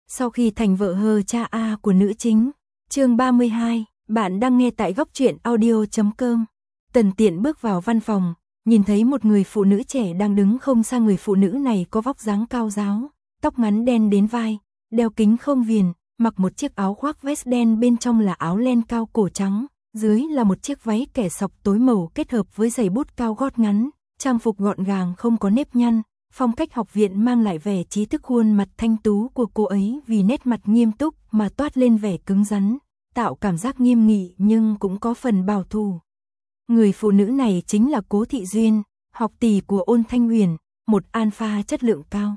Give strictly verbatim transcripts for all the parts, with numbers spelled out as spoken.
Sau khi thành vợ hờ cha A của nữ chính, chương ba mươi hai, bạn đang nghe tại góc truyện audio chấm com. Tần Tiện bước vào văn phòng, nhìn thấy một người phụ nữ trẻ đang đứng không xa. Người phụ nữ này có vóc dáng cao ráo, tóc ngắn đen đến vai, đeo kính không viền, mặc một chiếc áo khoác vest đen, bên trong là áo len cao cổ trắng, dưới là một chiếc váy kẻ sọc tối màu kết hợp với giày bút cao gót ngắn, trang phục gọn gàng không có nếp nhăn. Phong cách học viện mang lại vẻ trí thức. Khuôn mặt thanh tú của cô ấy vì nét mặt nghiêm túc mà toát lên vẻ cứng rắn, tạo cảm giác nghiêm nghị nhưng cũng có phần bảo thủ. Người phụ nữ này chính là Cố Thị Duyên, học tỷ của Ôn Thanh Huyền, một alpha chất lượng cao.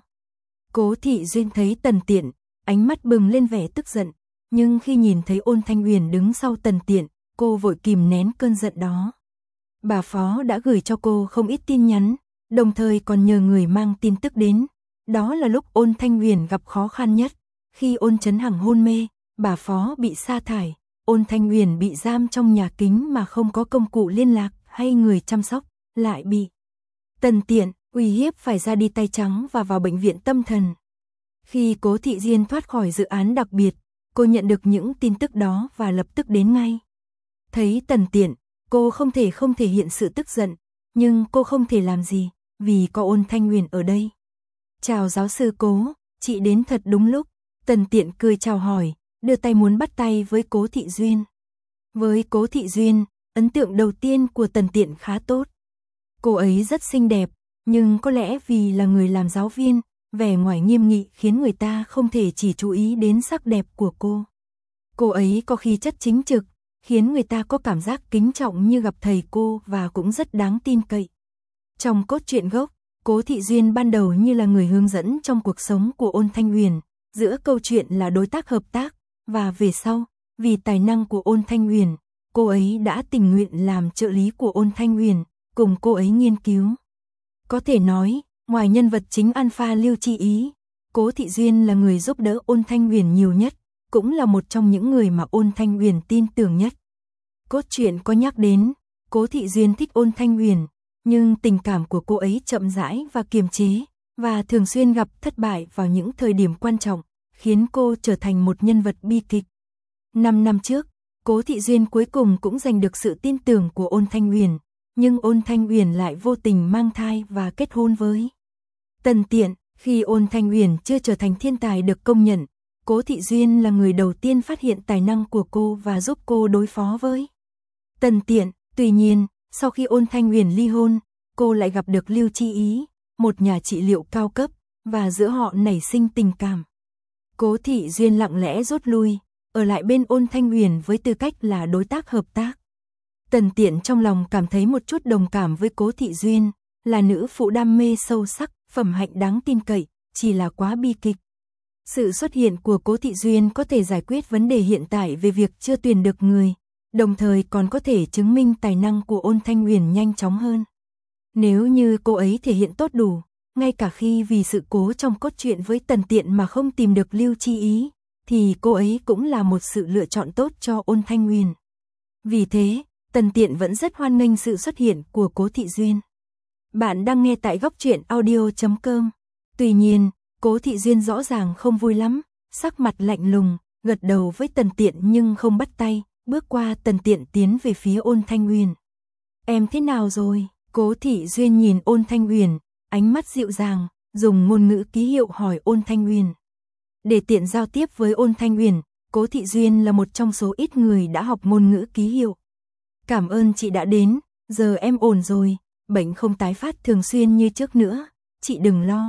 Cố Thị Duyên thấy Tần Tiện, ánh mắt bừng lên vẻ tức giận, nhưng khi nhìn thấy Ôn Thanh Huyền đứng sau Tần Tiện, cô vội kìm nén cơn giận đó. Bà Phó đã gửi cho cô không ít tin nhắn, đồng thời còn nhờ người mang tin tức đến. Đó là lúc Ôn Thanh Huyền gặp khó khăn nhất. Khi Ôn Chấn Hằng hôn mê, bà Phó bị sa thải, Ôn Thanh Huyền bị giam trong nhà kính mà không có công cụ liên lạc hay người chăm sóc, lại bị Tần Tiện uy hiếp phải ra đi tay trắng và vào bệnh viện tâm thần. Khi Cố Thị Duyên thoát khỏi dự án đặc biệt, cô nhận được những tin tức đó và lập tức đến ngay. Thấy Tần Tiện, cô không thể không thể hiện sự tức giận, nhưng cô không thể làm gì, vì có Ôn Thanh Huyền ở đây. Chào giáo sư Cố, chị đến thật đúng lúc. Tần Tiện cười chào hỏi, đưa tay muốn bắt tay với Cố Thị Duyên. Với Cố Thị Duyên, ấn tượng đầu tiên của Tần Tiện khá tốt. Cô ấy rất xinh đẹp, nhưng có lẽ vì là người làm giáo viên, vẻ ngoài nghiêm nghị khiến người ta không thể chỉ chú ý đến sắc đẹp của cô. Cô ấy có khí chất chính trực, khiến người ta có cảm giác kính trọng như gặp thầy cô, và cũng rất đáng tin cậy. Trong cốt truyện gốc, Cố Thị Duyên ban đầu như là người hướng dẫn trong cuộc sống của Ôn Thanh Huyền, giữa câu chuyện là đối tác hợp tác, và về sau, vì tài năng của Ôn Thanh Huyền, cô ấy đã tình nguyện làm trợ lý của Ôn Thanh Huyền, cùng cô ấy nghiên cứu. Có thể nói, ngoài nhân vật chính alpha Lưu Chi Ý, Cố Thị Duyên là người giúp đỡ Ôn Thanh Huyền nhiều nhất, cũng là một trong những người mà Ôn Thanh Huyền tin tưởng nhất. Cốt truyện có nhắc đến, Cố Thị Duyên thích Ôn Thanh Huyền, nhưng tình cảm của cô ấy chậm rãi và kiềm chế, và thường xuyên gặp thất bại vào những thời điểm quan trọng, khiến cô trở thành một nhân vật bi kịch. Năm năm trước, Cố Thị Duyên cuối cùng cũng giành được sự tin tưởng của Ôn Thanh Huyền, nhưng Ôn Thanh Huyền lại vô tình mang thai và kết hôn với Tần Tiện. Khi Ôn Thanh Huyền chưa trở thành thiên tài được công nhận, Cố Thị Duyên là người đầu tiên phát hiện tài năng của cô và giúp cô đối phó với Tần Tiện. Tuy nhiên, sau khi Ôn Thanh Huyền ly hôn, cô lại gặp được Lưu Chi Ý, một nhà trị liệu cao cấp, và giữa họ nảy sinh tình cảm. Cố Thị Duyên lặng lẽ rút lui, ở lại bên Ôn Thanh Huyền với tư cách là đối tác hợp tác. Tần Tiện trong lòng cảm thấy một chút đồng cảm với Cố Thị Duyên, là nữ phụ đam mê sâu sắc, phẩm hạnh đáng tin cậy, chỉ là quá bi kịch. Sự xuất hiện của Cố Thị Duyên có thể giải quyết vấn đề hiện tại về việc chưa tuyển được người, đồng thời còn có thể chứng minh tài năng của Ôn Thanh Huyền nhanh chóng hơn. Nếu như cô ấy thể hiện tốt đủ, ngay cả khi vì sự cố trong cốt truyện với Tần Tiện mà không tìm được Lưu Chi Ý, thì cô ấy cũng là một sự lựa chọn tốt cho Ôn Thanh Huyền. Vì thế, Tần Tiện vẫn rất hoan nghênh sự xuất hiện của Cố Thị Duyên. Bạn đang nghe tại góc truyện audio chấm com. Tuy nhiên, Cố Thị Duyên rõ ràng không vui lắm, sắc mặt lạnh lùng, gật đầu với Tần Tiện nhưng không bắt tay, bước qua Tần Tiện tiến về phía Ôn Thanh Huyền. Em thế nào rồi? Cố Thị Duyên nhìn Ôn Thanh Huyền, ánh mắt dịu dàng, dùng ngôn ngữ ký hiệu hỏi Ôn Thanh Huyền. Để tiện giao tiếp với Ôn Thanh Huyền, Cố Thị Duyên là một trong số ít người đã học ngôn ngữ ký hiệu. Cảm ơn chị đã đến, giờ em ổn rồi, bệnh không tái phát thường xuyên như trước nữa, chị đừng lo.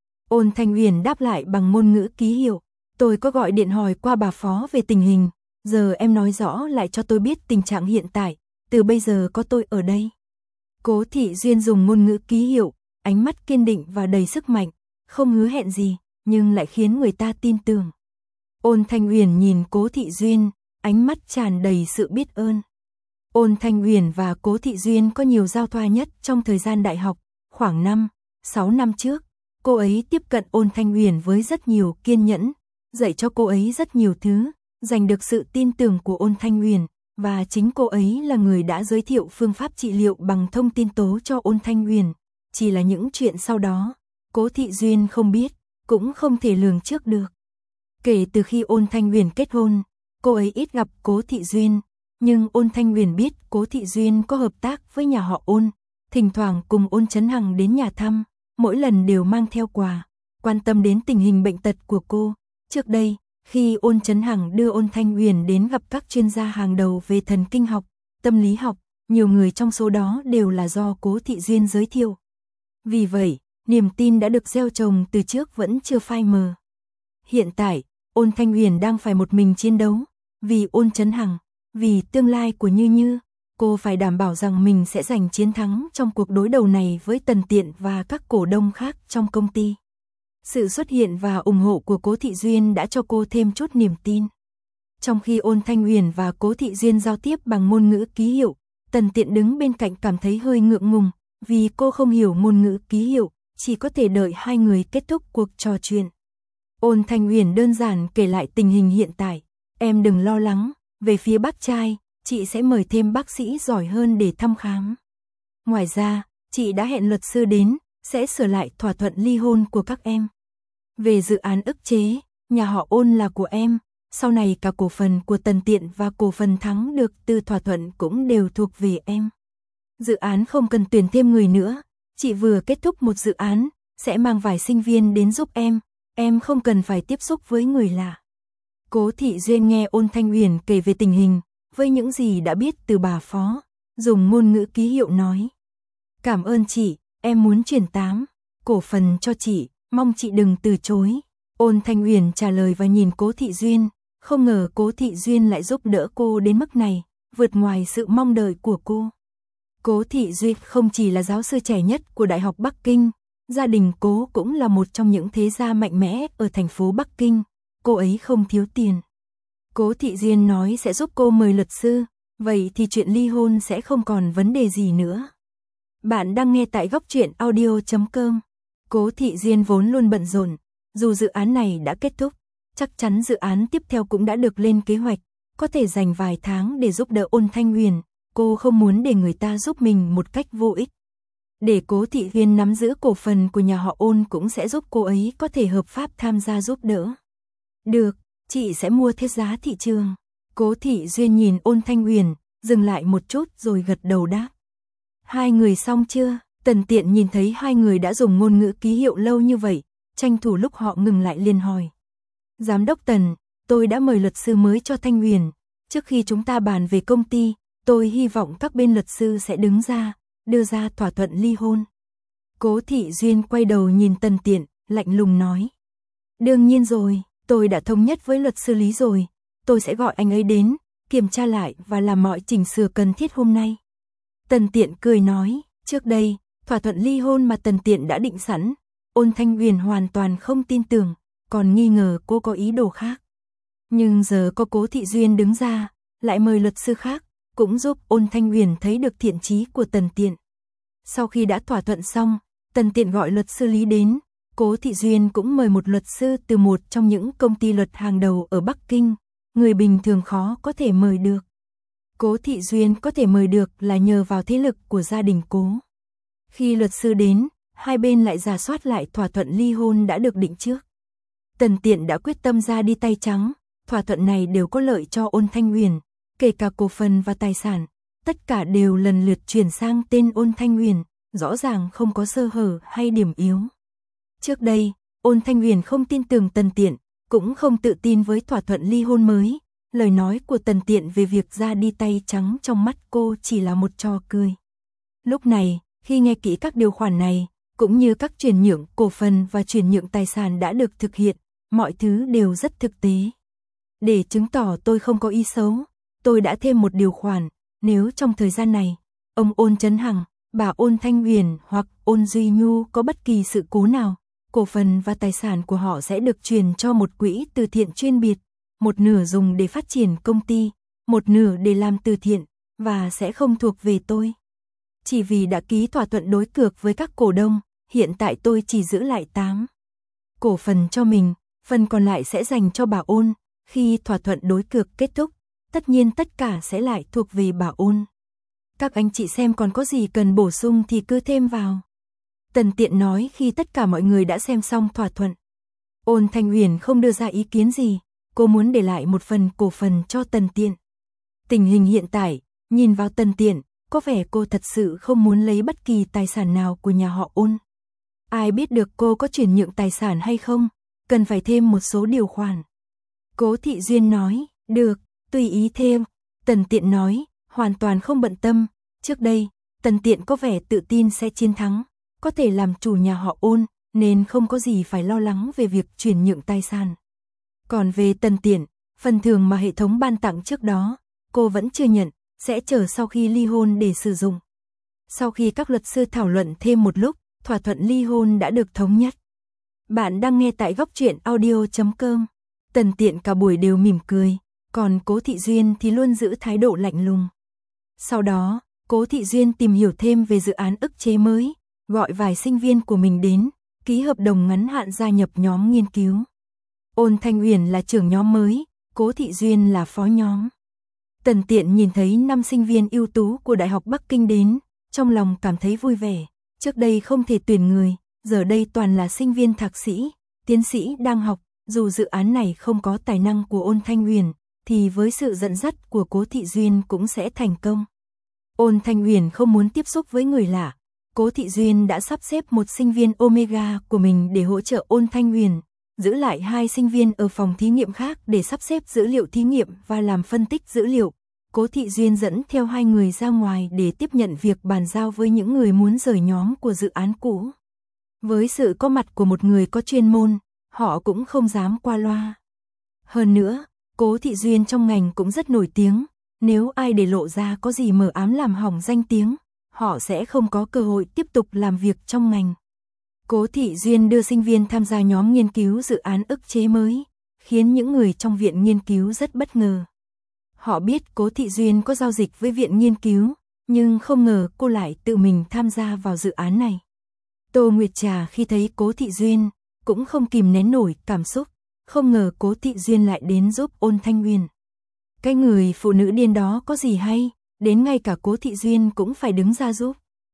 Ôn Thanh Huyền đáp lại bằng ngôn ngữ ký hiệu, tôi có gọi điện hỏi qua bà Phó về tình hình, giờ em nói rõ lại cho tôi biết tình trạng hiện tại, từ bây giờ có tôi ở đây. Cố Thị Duyên dùng ngôn ngữ ký hiệu, ánh mắt kiên định và đầy sức mạnh, không hứa hẹn gì, nhưng lại khiến người ta tin tưởng. Ôn Thanh Huyền nhìn Cố Thị Duyên, ánh mắt tràn đầy sự biết ơn. Ôn Thanh Huyền và Cố Thị Duyên có nhiều giao thoa nhất trong thời gian đại học, khoảng năm, sáu năm trước, cô ấy tiếp cận Ôn Thanh Huyền với rất nhiều kiên nhẫn, dạy cho cô ấy rất nhiều thứ, giành được sự tin tưởng của Ôn Thanh Huyền, và chính cô ấy là người đã giới thiệu phương pháp trị liệu bằng thông tin tố cho Ôn Thanh Huyền. Chỉ là những chuyện sau đó, Cố Thị Duyên không biết, cũng không thể lường trước được. Kể từ khi Ôn Thanh Huyền kết hôn, cô ấy ít gặp Cố Thị Duyên, nhưng Ôn Thanh Huyền biết Cố Thị Duyên có hợp tác với nhà họ Ôn, thỉnh thoảng cùng Ôn Chấn Hằng đến nhà thăm, mỗi lần đều mang theo quà, quan tâm đến tình hình bệnh tật của cô. Trước đây, khi Ôn Chấn Hằng đưa Ôn Thanh Huyền đến gặp các chuyên gia hàng đầu về thần kinh học, tâm lý học, nhiều người trong số đó đều là do Cố Thị Duyên giới thiệu. Vì vậy, niềm tin đã được gieo trồng từ trước vẫn chưa phai mờ. Hiện tại, Ôn Thanh Huyền đang phải một mình chiến đấu, vì Ôn Chấn Hằng, vì tương lai của Như Như, cô phải đảm bảo rằng mình sẽ giành chiến thắng trong cuộc đối đầu này với Tần Tiện và các cổ đông khác trong công ty. Sự xuất hiện và ủng hộ của Cố Thị Duyên đã cho cô thêm chút niềm tin. Trong khi Ôn Thanh Huyền và Cố Thị Duyên giao tiếp bằng ngôn ngữ ký hiệu, Tần Tiện đứng bên cạnh cảm thấy hơi ngượng ngùng, vì cô không hiểu ngôn ngữ ký hiệu, chỉ có thể đợi hai người kết thúc cuộc trò chuyện. Ôn Thanh Huyền đơn giản kể lại tình hình hiện tại, em đừng lo lắng, về phía bác trai, chị sẽ mời thêm bác sĩ giỏi hơn để thăm khám. Ngoài ra, chị đã hẹn luật sư đến, sẽ sửa lại thỏa thuận ly hôn của các em. Về dự án ức chế, nhà họ Ôn là của em, sau này cả cổ phần của Tần Tiện và cổ phần thắng được từ thỏa thuận cũng đều thuộc về em. Dự án không cần tuyển thêm người nữa, chị vừa kết thúc một dự án, sẽ mang vài sinh viên đến giúp em, em không cần phải tiếp xúc với người lạ. Cố Thị Duyên nghe Ôn Thanh Huyền kể về tình hình, với những gì đã biết từ bà Phó, dùng ngôn ngữ ký hiệu nói. Cảm ơn chị, em muốn chuyển tám cổ phần cho chị, mong chị đừng từ chối. Ôn Thanh Huyền trả lời và nhìn Cố Thị Duyên, không ngờ Cố Thị Duyên lại giúp đỡ cô đến mức này, vượt ngoài sự mong đợi của cô. Cố Thị Duyên không chỉ là giáo sư trẻ nhất của Đại học Bắc Kinh, gia đình Cố cũng là một trong những thế gia mạnh mẽ ở thành phố Bắc Kinh, cô ấy không thiếu tiền. Cố Thị Duyên nói sẽ giúp cô mời luật sư, vậy thì chuyện ly hôn sẽ không còn vấn đề gì nữa. Bạn đang nghe tại góc truyện audio chấm com. Cố Thị Duyên vốn luôn bận rộn, dù dự án này đã kết thúc, chắc chắn dự án tiếp theo cũng đã được lên kế hoạch, có thể dành vài tháng để giúp đỡ Ôn Thanh Huyền, cô không muốn để người ta giúp mình một cách vô ích. Để Cố Thị Duyên nắm giữ cổ phần của nhà họ Ôn cũng sẽ giúp cô ấy có thể hợp pháp tham gia giúp đỡ. Được, chị sẽ mua theo giá thị trường. Cố Thị Duyên nhìn Ôn Thanh Huyền, dừng lại một chút rồi gật đầu đáp. Hai người xong chưa? Tần Tiện nhìn thấy hai người đã dùng ngôn ngữ ký hiệu lâu như vậy, tranh thủ lúc họ ngừng lại liền hỏi. Giám đốc Tần, tôi đã mời luật sư mới cho Thanh Huyền, trước khi chúng ta bàn về công ty, tôi hy vọng các bên luật sư sẽ đứng ra, đưa ra thỏa thuận ly hôn. Cố Thị Duyên quay đầu nhìn Tần Tiện, lạnh lùng nói. Đương nhiên rồi, tôi đã thống nhất với luật sư Lý rồi, tôi sẽ gọi anh ấy đến, kiểm tra lại và làm mọi chỉnh sửa cần thiết hôm nay. Tần Tiện cười nói, trước đây, thỏa thuận ly hôn mà Tần Tiện đã định sẵn, Ôn Thanh Huyền hoàn toàn không tin tưởng, còn nghi ngờ cô có ý đồ khác. Nhưng giờ có Cố Thị Duyên đứng ra, lại mời luật sư khác, cũng giúp Ôn Thanh Huyền thấy được thiện chí của Tần Tiện. Sau khi đã thỏa thuận xong, Tần Tiện gọi luật sư Lý đến, Cố Thị Duyên cũng mời một luật sư từ một trong những công ty luật hàng đầu ở Bắc Kinh, người bình thường khó có thể mời được. Cố Thị Duyên có thể mời được là nhờ vào thế lực của gia đình Cố. Khi luật sư đến, hai bên lại rà soát lại thỏa thuận ly hôn đã được định trước. Tần Tiện đã quyết tâm ra đi tay trắng, thỏa thuận này đều có lợi cho Ôn Thanh Huyền, kể cả cổ phần và tài sản, tất cả đều lần lượt chuyển sang tên Ôn Thanh Huyền, rõ ràng không có sơ hở hay điểm yếu. Trước đây, Ôn Thanh Huyền không tin tưởng Tần Tiện, cũng không tự tin với thỏa thuận ly hôn mới, lời nói của Tần Tiện về việc ra đi tay trắng trong mắt cô chỉ là một trò cười. Lúc này, khi nghe kỹ các điều khoản này, cũng như các chuyển nhượng cổ phần và chuyển nhượng tài sản đã được thực hiện, mọi thứ đều rất thực tế. Để chứng tỏ tôi không có ý xấu, tôi đã thêm một điều khoản, nếu trong thời gian này, ông Ôn Chấn Hằng, bà Ôn Thanh Huyền hoặc Ôn Duy Nhu có bất kỳ sự cố nào, cổ phần và tài sản của họ sẽ được truyền cho một quỹ từ thiện chuyên biệt, một nửa dùng để phát triển công ty, một nửa để làm từ thiện, và sẽ không thuộc về tôi. Chỉ vì đã ký thỏa thuận đối cược với các cổ đông, hiện tại tôi chỉ giữ lại tám cổ phần cho mình, phần còn lại sẽ dành cho bà Ôn. Khi thỏa thuận đối cược kết thúc, tất nhiên tất cả sẽ lại thuộc về bà Ôn. Các anh chị xem còn có gì cần bổ sung thì cứ thêm vào. Tần Tiện nói khi tất cả mọi người đã xem xong thỏa thuận. Ôn Thanh Uyển không đưa ra ý kiến gì, cô muốn để lại một phần cổ phần cho Tần Tiện. Tình hình hiện tại, nhìn vào Tần Tiện, có vẻ cô thật sự không muốn lấy bất kỳ tài sản nào của nhà họ Ôn. Ai biết được cô có chuyển nhượng tài sản hay không, cần phải thêm một số điều khoản. Cố Thị Duyên nói, được, tùy ý thêm. Tần Tiện nói, hoàn toàn không bận tâm, trước đây, Tần Tiện có vẻ tự tin sẽ chiến thắng, có thể làm chủ nhà họ Ôn, nên không có gì phải lo lắng về việc chuyển nhượng tài sản. Còn về Tần Tiện, phần thưởng mà hệ thống ban tặng trước đó, cô vẫn chưa nhận, sẽ chờ sau khi ly hôn để sử dụng. Sau khi các luật sư thảo luận thêm một lúc, thỏa thuận ly hôn đã được thống nhất. Bạn đang nghe tại góc truyện audio chấm com. Tần Tiện cả buổi đều mỉm cười, còn Cố Thị Duyên thì luôn giữ thái độ lạnh lùng. Sau đó, Cố Thị Duyên tìm hiểu thêm về dự án ức chế mới, gọi vài sinh viên của mình đến, ký hợp đồng ngắn hạn gia nhập nhóm nghiên cứu. Ôn Thanh Uyển là trưởng nhóm mới, Cố Thị Duyên là phó nhóm. Tần Tiện nhìn thấy năm sinh viên ưu tú của Đại học Bắc Kinh đến, trong lòng cảm thấy vui vẻ. Trước đây không thể tuyển người, giờ đây toàn là sinh viên thạc sĩ, tiến sĩ đang học. Dù dự án này không có tài năng của Ôn Thanh Uyển, thì với sự dẫn dắt của Cố Thị Duyên cũng sẽ thành công. Ôn Thanh Uyển không muốn tiếp xúc với người lạ. Cố Thị Duyên đã sắp xếp một sinh viên Omega của mình để hỗ trợ Ôn Thanh Uyển, giữ lại hai sinh viên ở phòng thí nghiệm khác để sắp xếp dữ liệu thí nghiệm và làm phân tích dữ liệu. Cố Thị Duyên dẫn theo hai người ra ngoài để tiếp nhận việc bàn giao với những người muốn rời nhóm của dự án cũ. Với sự có mặt của một người có chuyên môn, họ cũng không dám qua loa. Hơn nữa, Cố Thị Duyên trong ngành cũng rất nổi tiếng, nếu ai để lộ ra có gì mờ ám làm hỏng danh tiếng, họ sẽ không có cơ hội tiếp tục làm việc trong ngành. Cố Thị Duyên đưa sinh viên tham gia nhóm nghiên cứu dự án ức chế mới, khiến những người trong viện nghiên cứu rất bất ngờ. Họ biết Cố Thị Duyên có giao dịch với viện nghiên cứu, nhưng không ngờ cô lại tự mình tham gia vào dự án này. Tô Nguyệt Trà khi thấy Cố Thị Duyên, cũng không kìm nén nổi cảm xúc, không ngờ Cố Thị Duyên lại đến giúp Ôn Thanh Uyển. Cái người phụ nữ điên đó có gì hay, đến ngay cả Cố Thị Duyên cũng phải đứng ra giúp.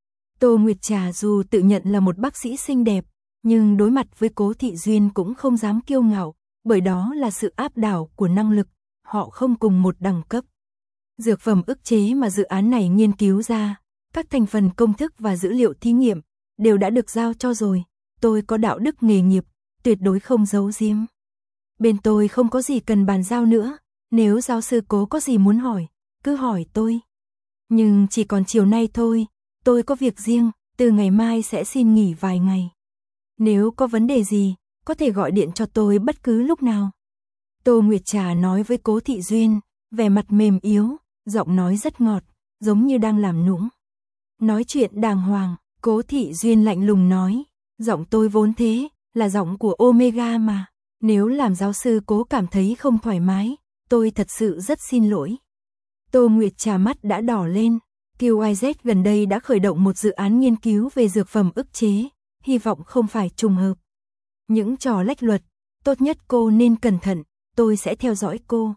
Tô Nguyệt Trà dù tự nhận là một bác sĩ xinh đẹp, nhưng đối mặt với Cố Thị Duyên cũng không dám kiêu ngạo, bởi đó là sự áp đảo của năng lực, họ không cùng một đẳng cấp. Dược phẩm ức chế mà dự án này nghiên cứu ra, các thành phần công thức và dữ liệu thí nghiệm, đều đã được giao cho rồi. Tôi có đạo đức nghề nghiệp, tuyệt đối không giấu giếm. Bên tôi không có gì cần bàn giao nữa, nếu giáo sư Cố có gì muốn hỏi, cứ hỏi tôi. Nhưng chỉ còn chiều nay thôi, tôi có việc riêng, từ ngày mai sẽ xin nghỉ vài ngày. Nếu có vấn đề gì, có thể gọi điện cho tôi bất cứ lúc nào. Tô Nguyệt Trà nói với Cố Thị Duyên, vẻ mặt mềm yếu, giọng nói rất ngọt, giống như đang làm nũng. Nói chuyện đàng hoàng, Cố Thị Duyên lạnh lùng nói, giọng tôi vốn thế, là giọng của Omega mà. Nếu làm giáo sư Cố cảm thấy không thoải mái, tôi thật sự rất xin lỗi. Tô Nguyệt Trà mắt đã đỏ lên. quy i dét gần đây đã khởi động một dự án nghiên cứu về dược phẩm ức chế, hy vọng không phải trùng hợp. Những trò lách luật, tốt nhất cô nên cẩn thận, tôi sẽ theo dõi cô.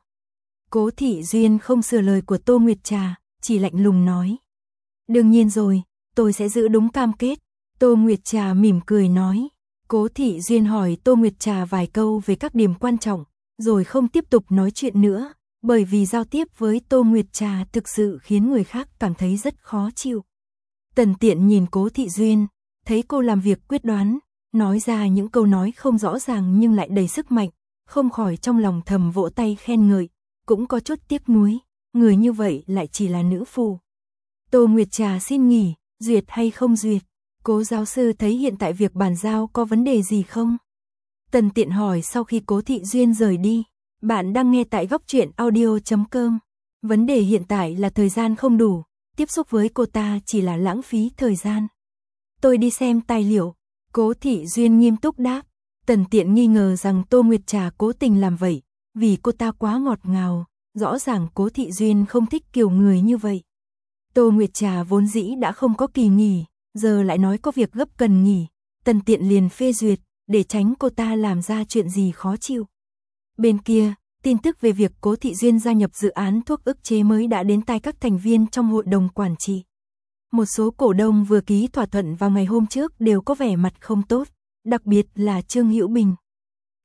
Cố Thị Duyên không sửa lời của Tô Nguyệt Trà, chỉ lạnh lùng nói. Đương nhiên rồi, tôi sẽ giữ đúng cam kết. Tô Nguyệt Trà mỉm cười nói. Cố Thị Duyên hỏi Tô Nguyệt Trà vài câu về các điểm quan trọng, rồi không tiếp tục nói chuyện nữa, bởi vì giao tiếp với Tô Nguyệt Trà thực sự khiến người khác cảm thấy rất khó chịu. Tần Tiện nhìn Cố Thị Duyên, thấy cô làm việc quyết đoán, nói ra những câu nói không rõ ràng nhưng lại đầy sức mạnh, không khỏi trong lòng thầm vỗ tay khen ngợi, cũng có chút tiếc nuối, người như vậy lại chỉ là nữ phù. Tô Nguyệt Trà xin nghỉ, duyệt hay không duyệt? Cố giáo sư thấy hiện tại việc bàn giao có vấn đề gì không? Tần Tiện hỏi sau khi Cố Thị Duyên rời đi. Bạn đang nghe tại góc truyện audio chấm com. Vấn đề hiện tại là thời gian không đủ, tiếp xúc với cô ta chỉ là lãng phí thời gian. Tôi đi xem tài liệu. Cố Thị Duyên nghiêm túc đáp. Tần Tiện nghi ngờ rằng Tô Nguyệt Trà cố tình làm vậy, vì cô ta quá ngọt ngào, rõ ràng Cố Thị Duyên không thích kiểu người như vậy. Tô Nguyệt Trà vốn dĩ đã không có kỳ nghỉ, giờ lại nói có việc gấp cần nghỉ, Tần Tiện liền phê duyệt, để tránh cô ta làm ra chuyện gì khó chịu. Bên kia, tin tức về việc Cố Thị Duyên gia nhập dự án thuốc ức chế mới đã đến tai các thành viên trong hội đồng quản trị. Một số cổ đông vừa ký thỏa thuận vào ngày hôm trước đều có vẻ mặt không tốt, đặc biệt là Trương Hữu Bình.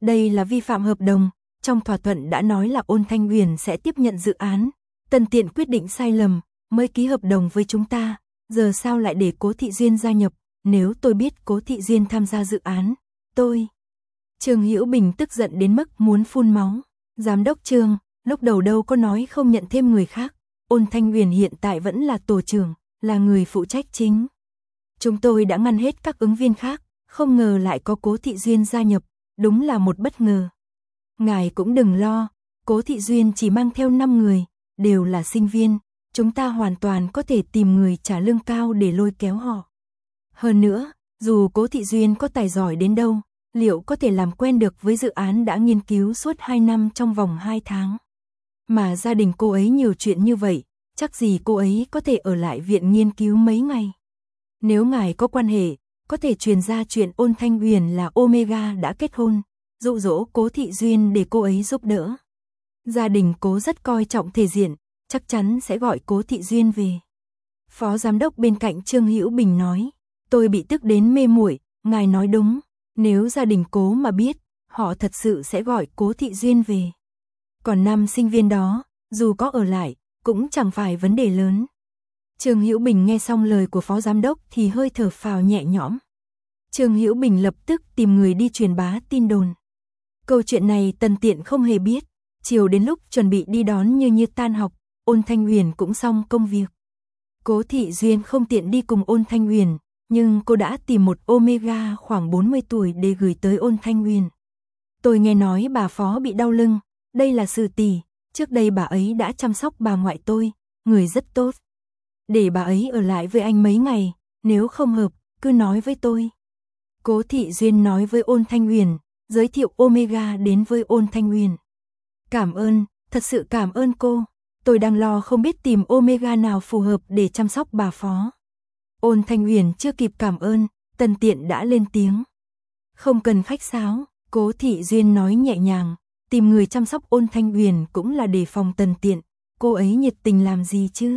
Đây là vi phạm hợp đồng, trong thỏa thuận đã nói là Ôn Thanh Huyền sẽ tiếp nhận dự án. Tần Tiện quyết định sai lầm, mới ký hợp đồng với chúng ta, giờ sao lại để Cố Thị Duyên gia nhập, nếu tôi biết Cố Thị Duyên tham gia dự án, tôi... Trương Hữu Bình tức giận đến mức muốn phun máu. Giám đốc Trương, lúc đầu đâu có nói không nhận thêm người khác, Ôn Thanh Huyền hiện tại vẫn là tổ trưởng, là người phụ trách chính. Chúng tôi đã ngăn hết các ứng viên khác, không ngờ lại có Cố Thị Duyên gia nhập, đúng là một bất ngờ. Ngài cũng đừng lo, Cố Thị Duyên chỉ mang theo năm người, đều là sinh viên, chúng ta hoàn toàn có thể tìm người trả lương cao để lôi kéo họ. Hơn nữa, dù Cố Thị Duyên có tài giỏi đến đâu, liệu có thể làm quen được với dự án đã nghiên cứu suốt hai năm trong vòng hai tháng. Mà gia đình cô ấy nhiều chuyện như vậy, chắc gì cô ấy có thể ở lại viện nghiên cứu mấy ngày. Nếu ngài có quan hệ, có thể truyền ra chuyện Ôn Thanh Huyền là Omega đã kết hôn, dụ dỗ Cố Thị Duyên để cô ấy giúp đỡ. Gia đình Cố rất coi trọng thể diện, chắc chắn sẽ gọi Cố Thị Duyên về. Phó giám đốc bên cạnh Trương Hữu Bình nói, tôi bị tức đến mê muội, ngài nói đúng, nếu gia đình Cố mà biết, họ thật sự sẽ gọi Cố Thị Duyên về. Còn năm sinh viên đó, dù có ở lại, cũng chẳng phải vấn đề lớn. Trương Hữu Bình nghe xong lời của phó giám đốc thì hơi thở phào nhẹ nhõm. Trương Hữu Bình lập tức tìm người đi truyền bá tin đồn. Câu chuyện này Tần Tiện không hề biết, chiều đến lúc chuẩn bị đi đón Như Như tan học, Ôn Thanh Huyền cũng xong công việc. Cố Thị Duyên không tiện đi cùng Ôn Thanh Huyền, nhưng cô đã tìm một Omega khoảng bốn mươi tuổi để gửi tới Ôn Thanh Huyền. Tôi nghe nói bà phó bị đau lưng, đây là sự tỷ, trước đây bà ấy đã chăm sóc bà ngoại tôi, người rất tốt. Để bà ấy ở lại với anh mấy ngày, nếu không hợp, cứ nói với tôi. Cố Thị Duyên nói với Ôn Thanh Huyền, giới thiệu Omega đến với Ôn Thanh Huyền. Cảm ơn, thật sự cảm ơn cô, tôi đang lo không biết tìm Omega nào phù hợp để chăm sóc bà phó. Ôn Thanh Huyền chưa kịp cảm ơn, Tần Tiện đã lên tiếng. Không cần khách sáo, Cố Thị Duyên nói nhẹ nhàng, tìm người chăm sóc Ôn Thanh Huyền cũng là để phòng Tần Tiện, cô ấy nhiệt tình làm gì chứ?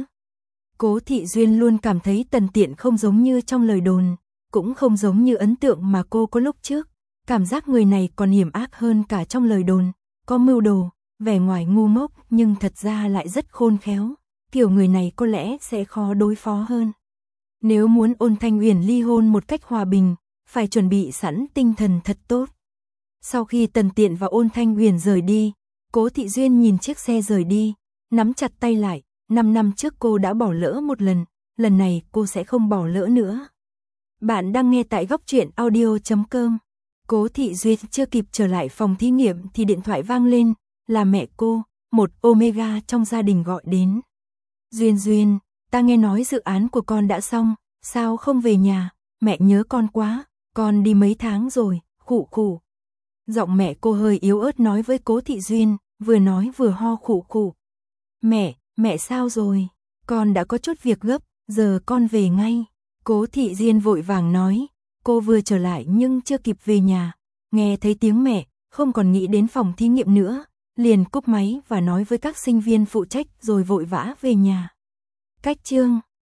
Cố Thị Duyên luôn cảm thấy Tần Tiện không giống như trong lời đồn, cũng không giống như ấn tượng mà cô có lúc trước, cảm giác người này còn hiểm ác hơn cả trong lời đồn, có mưu đồ, vẻ ngoài ngu ngốc nhưng thật ra lại rất khôn khéo, kiểu người này có lẽ sẽ khó đối phó hơn. Nếu muốn Ôn Thanh Huyền ly hôn một cách hòa bình, phải chuẩn bị sẵn tinh thần thật tốt. Sau khi Tần Tiện và Ôn Thanh Huyền rời đi, Cố Thị Duyên nhìn chiếc xe rời đi, nắm chặt tay lại, năm năm trước cô đã bỏ lỡ một lần, lần này cô sẽ không bỏ lỡ nữa. Bạn đang nghe tại góc truyện audio chấm com. Cố Thị Duyên chưa kịp trở lại phòng thí nghiệm thì điện thoại vang lên, là mẹ cô, một Omega trong gia đình gọi đến. Duyên Duyên, ta nghe nói dự án của con đã xong, sao không về nhà, mẹ nhớ con quá, con đi mấy tháng rồi, khụ khụ. Giọng mẹ cô hơi yếu ớt nói với Cố Thị Duyên, vừa nói vừa ho khụ khụ. Mẹ, mẹ sao rồi, con đã có chút việc gấp, giờ con về ngay. Cố Thị Duyên vội vàng nói, cô vừa trở lại nhưng chưa kịp về nhà, nghe thấy tiếng mẹ, không còn nghĩ đến phòng thí nghiệm nữa, liền cúp máy và nói với các sinh viên phụ trách rồi vội vã về nhà. Cách chương